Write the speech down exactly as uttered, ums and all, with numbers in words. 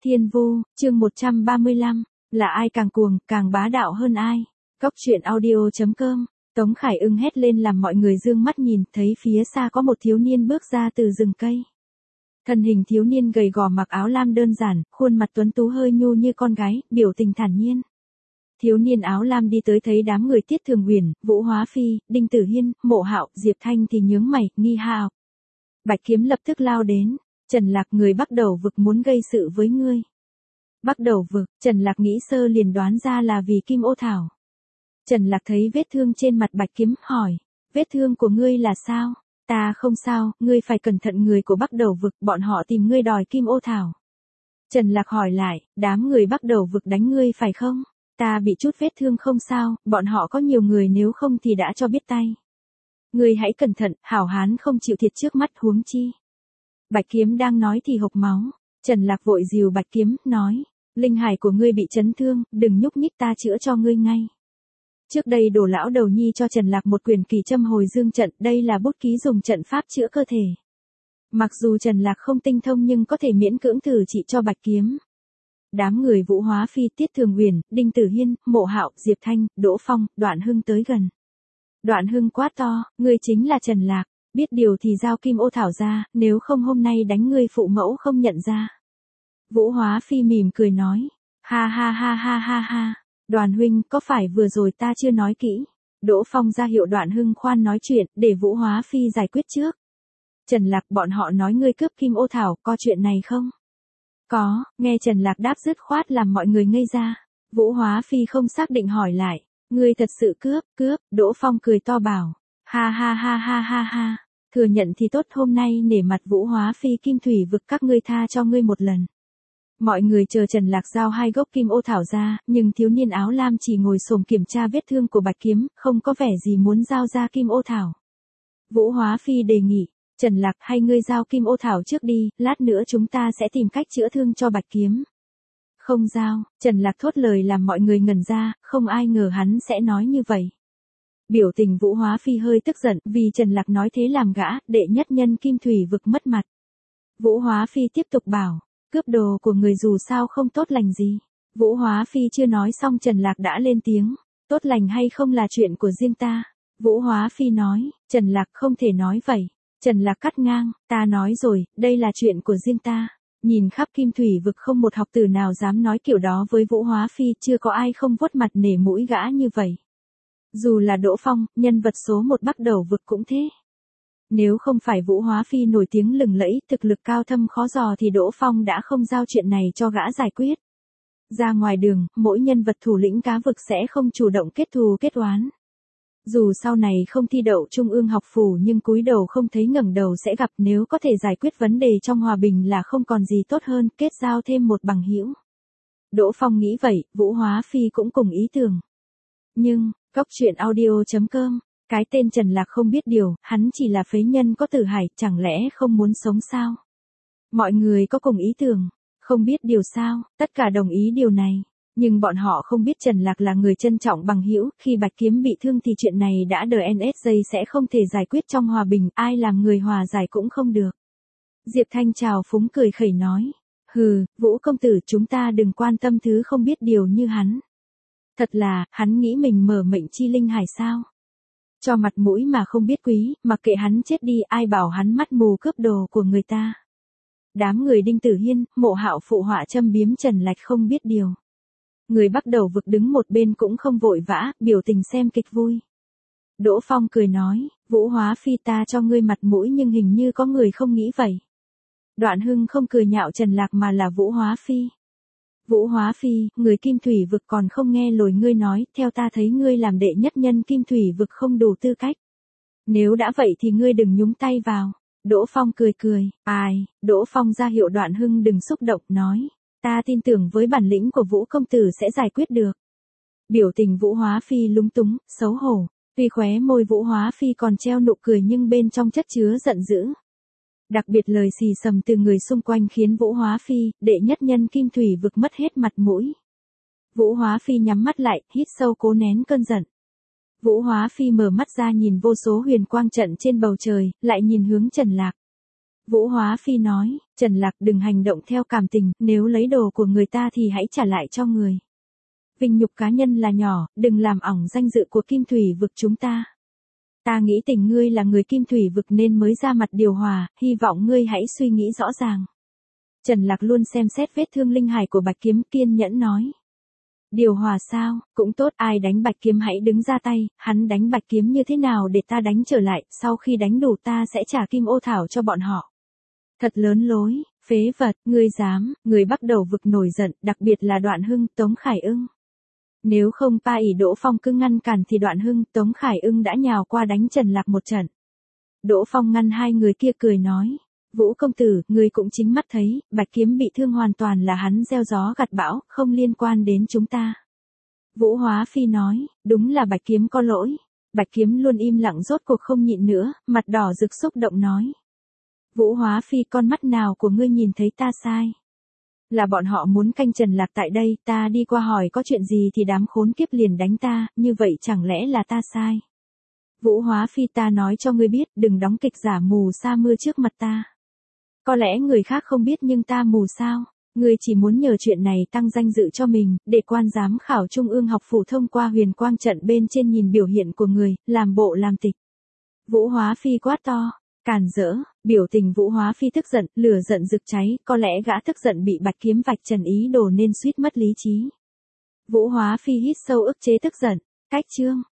Thiên Vu, chương một trăm ba mươi lăm, là ai càng cuồng, càng bá đạo hơn ai? Cóc truyện audio chấm com. Tống Khải Ưng hét lên làm mọi người dương mắt nhìn, thấy phía xa có một thiếu niên bước ra từ rừng cây. Thân hình thiếu niên gầy gò mặc áo lam đơn giản, khuôn mặt tuấn tú hơi nhu như con gái, biểu tình thản nhiên. Thiếu niên áo lam đi tới thấy đám người Tiết Thường Huyền, Vũ Hóa Phi, Đinh Tử Hiên, Mộ Hạo, Diệp Thanh thì nhướng mày, nghi hào. Bạch Kiếm lập tức lao đến. Trần Lạc, người Bắc Đầu Vực muốn gây sự với ngươi. Bắc Đầu Vực, Trần Lạc nghĩ sơ liền đoán ra là vì Kim Ô Thảo. Trần Lạc thấy vết thương trên mặt Bạch Kiếm, hỏi, vết thương của ngươi là sao? Ta không sao, ngươi phải cẩn thận, người của Bắc Đầu Vực, bọn họ tìm ngươi đòi Kim Ô Thảo. Trần Lạc hỏi lại, đám người Bắc Đầu Vực đánh ngươi phải không? Ta bị chút vết thương không sao, bọn họ có nhiều người, nếu không thì đã cho biết tay. Ngươi hãy cẩn thận, hảo hán không chịu thiệt trước mắt, huống chi. Bạch Kiếm đang nói thì hộc máu. Trần Lạc vội dìu Bạch Kiếm, nói, linh hải của ngươi bị chấn thương, đừng nhúc nhích, ta chữa cho ngươi ngay. Trước đây Đồ lão đầu nhi cho Trần Lạc một quyền kỳ châm hồi dương trận, đây là bút ký dùng trận pháp chữa cơ thể. Mặc dù Trần Lạc không tinh thông nhưng có thể miễn cưỡng thử trị cho Bạch Kiếm. Đám người Vũ Hóa Phi, Tiết Thường Huyền, Đinh Tử Hiên, Mộ Hạo, Diệp Thanh, Đỗ Phong, Đoạn Hưng tới gần. Đoạn Hưng quát to, ngươi chính là Trần Lạc. Biết điều thì giao Kim Ô Thảo ra, nếu không hôm nay đánh ngươi phụ mẫu không nhận ra. Vũ Hóa Phi mỉm cười nói, ha ha ha ha ha ha, Đoàn huynh, có phải vừa rồi ta chưa nói kỹ? Đỗ Phong ra hiệu Đoạn Hưng khoan nói chuyện, để Vũ Hóa Phi giải quyết trước. Trần Lạc, bọn họ nói ngươi cướp Kim Ô Thảo, có chuyện này không? Có, nghe Trần Lạc đáp dứt khoát làm mọi người ngây ra. Vũ Hóa Phi không xác định hỏi lại, ngươi thật sự cướp, cướp, Đỗ Phong cười to bảo, ha ha ha ha ha ha. Thừa nhận thì tốt, hôm nay nể mặt Vũ Hóa Phi Kim Thủy Vực các ngươi tha cho ngươi một lần. Mọi người chờ Trần Lạc giao hai gốc Kim Ô Thảo ra, nhưng thiếu niên áo lam chỉ ngồi xổm kiểm tra vết thương của Bạch Kiếm, không có vẻ gì muốn giao ra Kim Ô Thảo. Vũ Hóa Phi đề nghị, Trần Lạc, hay ngươi giao Kim Ô Thảo trước đi, lát nữa chúng ta sẽ tìm cách chữa thương cho Bạch Kiếm. Không giao, Trần Lạc thốt lời làm mọi người ngẩn ra, không ai ngờ hắn sẽ nói như vậy. Biểu tình Vũ Hóa Phi hơi tức giận, vì Trần Lạc nói thế làm gã, đệ nhất nhân Kim Thủy Vực mất mặt. Vũ Hóa Phi tiếp tục bảo, cướp đồ của người dù sao không tốt lành gì. Vũ Hóa Phi chưa nói xong Trần Lạc đã lên tiếng, tốt lành hay không là chuyện của riêng ta. Vũ Hóa Phi nói, Trần Lạc không thể nói vậy. Trần Lạc cắt ngang, ta nói rồi, đây là chuyện của riêng ta. Nhìn khắp Kim Thủy Vực không một học tử nào dám nói kiểu đó với Vũ Hóa Phi, chưa có ai không vuốt mặt nể mũi gã như vậy. Dù là Đỗ Phong, nhân vật số một Bắc Đầu Vực cũng thế. Nếu không phải Vũ Hóa Phi nổi tiếng lừng lẫy, thực lực cao thâm khó dò thì Đỗ Phong đã không giao chuyện này cho gã giải quyết. Ra ngoài đường, mỗi nhân vật thủ lĩnh cá vực sẽ không chủ động kết thù kết oán. Dù sau này không thi đậu Trung ương học phủ nhưng cúi đầu không thấy ngẩng đầu sẽ gặp, nếu có thể giải quyết vấn đề trong hòa bình là không còn gì tốt hơn, kết giao thêm một bằng hữu. Đỗ Phong nghĩ vậy, Vũ Hóa Phi cũng cùng ý tưởng. Nhưng, Cóc truyện audio chấm com, cái tên Trần Lạc không biết điều, hắn chỉ là phế nhân có tử hải, chẳng lẽ không muốn sống sao? Mọi người có cùng ý tưởng, không biết điều sao, tất cả đồng ý điều này. Nhưng bọn họ không biết Trần Lạc là người trân trọng bằng hữu, khi Bạch Kiếm bị thương thì chuyện này đã đờ en ét giây sẽ không thể giải quyết trong hòa bình, ai làm người hòa giải cũng không được. Diệp Thanh chào phúng cười khẩy nói, hừ, Vũ công tử, chúng ta đừng quan tâm thứ không biết điều như hắn. Thật là, hắn nghĩ mình mở mệnh chi linh hải sao? Cho mặt mũi mà không biết quý, mặc kệ hắn chết đi, ai bảo hắn mắt mù cướp đồ của người ta. Đám người Đinh Tử Hiên, Mộ Hạo phụ họa châm biếm Trần Lạc không biết điều. Người Bắc Đầu Vực đứng một bên cũng không vội vã, biểu tình xem kịch vui. Đỗ Phong cười nói, Vũ Hóa Phi, ta cho ngươi mặt mũi nhưng hình như có người không nghĩ vậy. Đoạn Hưng không cười nhạo Trần Lạc mà là Vũ Hóa Phi. Vũ Hóa Phi, người Kim Thủy Vực còn không nghe lời ngươi nói, theo ta thấy ngươi làm đệ nhất nhân Kim Thủy Vực không đủ tư cách. Nếu đã vậy thì ngươi đừng nhúng tay vào. Đỗ Phong cười cười, ai, Đỗ Phong ra hiệu Đoạn Hưng đừng xúc động, nói, ta tin tưởng với bản lĩnh của Vũ công tử sẽ giải quyết được. Biểu tình Vũ Hóa Phi lúng túng, xấu hổ, tuy khóe môi Vũ Hóa Phi còn treo nụ cười nhưng bên trong chất chứa giận dữ. Đặc biệt lời xì xầm từ người xung quanh khiến Vũ Hóa Phi, đệ nhất nhân Kim Thủy Vực mất hết mặt mũi. Vũ Hóa Phi nhắm mắt lại, hít sâu cố nén cơn giận. Vũ Hóa Phi mở mắt ra nhìn vô số huyền quang trận trên bầu trời, lại nhìn hướng Trần Lạc. Vũ Hóa Phi nói, Trần Lạc đừng hành động theo cảm tình, nếu lấy đồ của người ta thì hãy trả lại cho người. Vinh nhục cá nhân là nhỏ, đừng làm ỏng danh dự của Kim Thủy vực chúng ta. Ta nghĩ tình ngươi là người Kim Thủy vực nên mới ra mặt điều hòa, hy vọng ngươi hãy suy nghĩ rõ ràng. Trần Lạc luôn xem xét vết thương linh hải của Bạch Kiếm, kiên nhẫn nói. Điều hòa sao, cũng tốt, ai đánh Bạch Kiếm hãy đứng ra tay, hắn đánh Bạch Kiếm như thế nào để ta đánh trở lại, sau khi đánh đủ ta sẽ trả kim ô thảo cho bọn họ. Thật lớn lối, phế vật, ngươi dám, người bắt đầu vực nổi giận, đặc biệt là Đoạn Hưng, Tống Khải Ưng. Nếu không Pa ỷ Đỗ Phong cứ ngăn cản thì Đoạn Hưng, Tống Khải Ưng đã nhào qua đánh Trần Lạc một trận. Đỗ Phong ngăn hai người kia cười nói. Vũ công tử, người cũng chính mắt thấy, Bạch Kiếm bị thương hoàn toàn là hắn gieo gió gặt bão, không liên quan đến chúng ta. Vũ Hóa Phi nói, đúng là Bạch Kiếm có lỗi. Bạch Kiếm luôn im lặng rốt cuộc không nhịn nữa, mặt đỏ rực xúc động nói. Vũ Hóa Phi, con mắt nào của ngươi nhìn thấy ta sai? Là bọn họ muốn canh Trần Lạc tại đây, ta đi qua hỏi có chuyện gì thì đám khốn kiếp liền đánh ta, như vậy chẳng lẽ là ta sai? Vũ Hóa Phi, ta nói cho ngươi biết, đừng đóng kịch giả mù sa mưa trước mặt ta. Có lẽ người khác không biết nhưng ta mù sao? Ngươi chỉ muốn nhờ chuyện này tăng danh dự cho mình, để quan giám khảo Trung ương học phủ thông qua huyền quang trận bên trên nhìn biểu hiện của người, làm bộ làm tịch. Vũ Hóa Phi quát to, càn rỡ, biểu tình Vũ Hóa Phi tức giận, lửa giận rực cháy, có lẽ gã tức giận bị Bạch Kiếm vạch trần ý đồ nên suýt mất lý trí. Vũ Hóa Phi hít sâu ức chế tức giận, cách chương.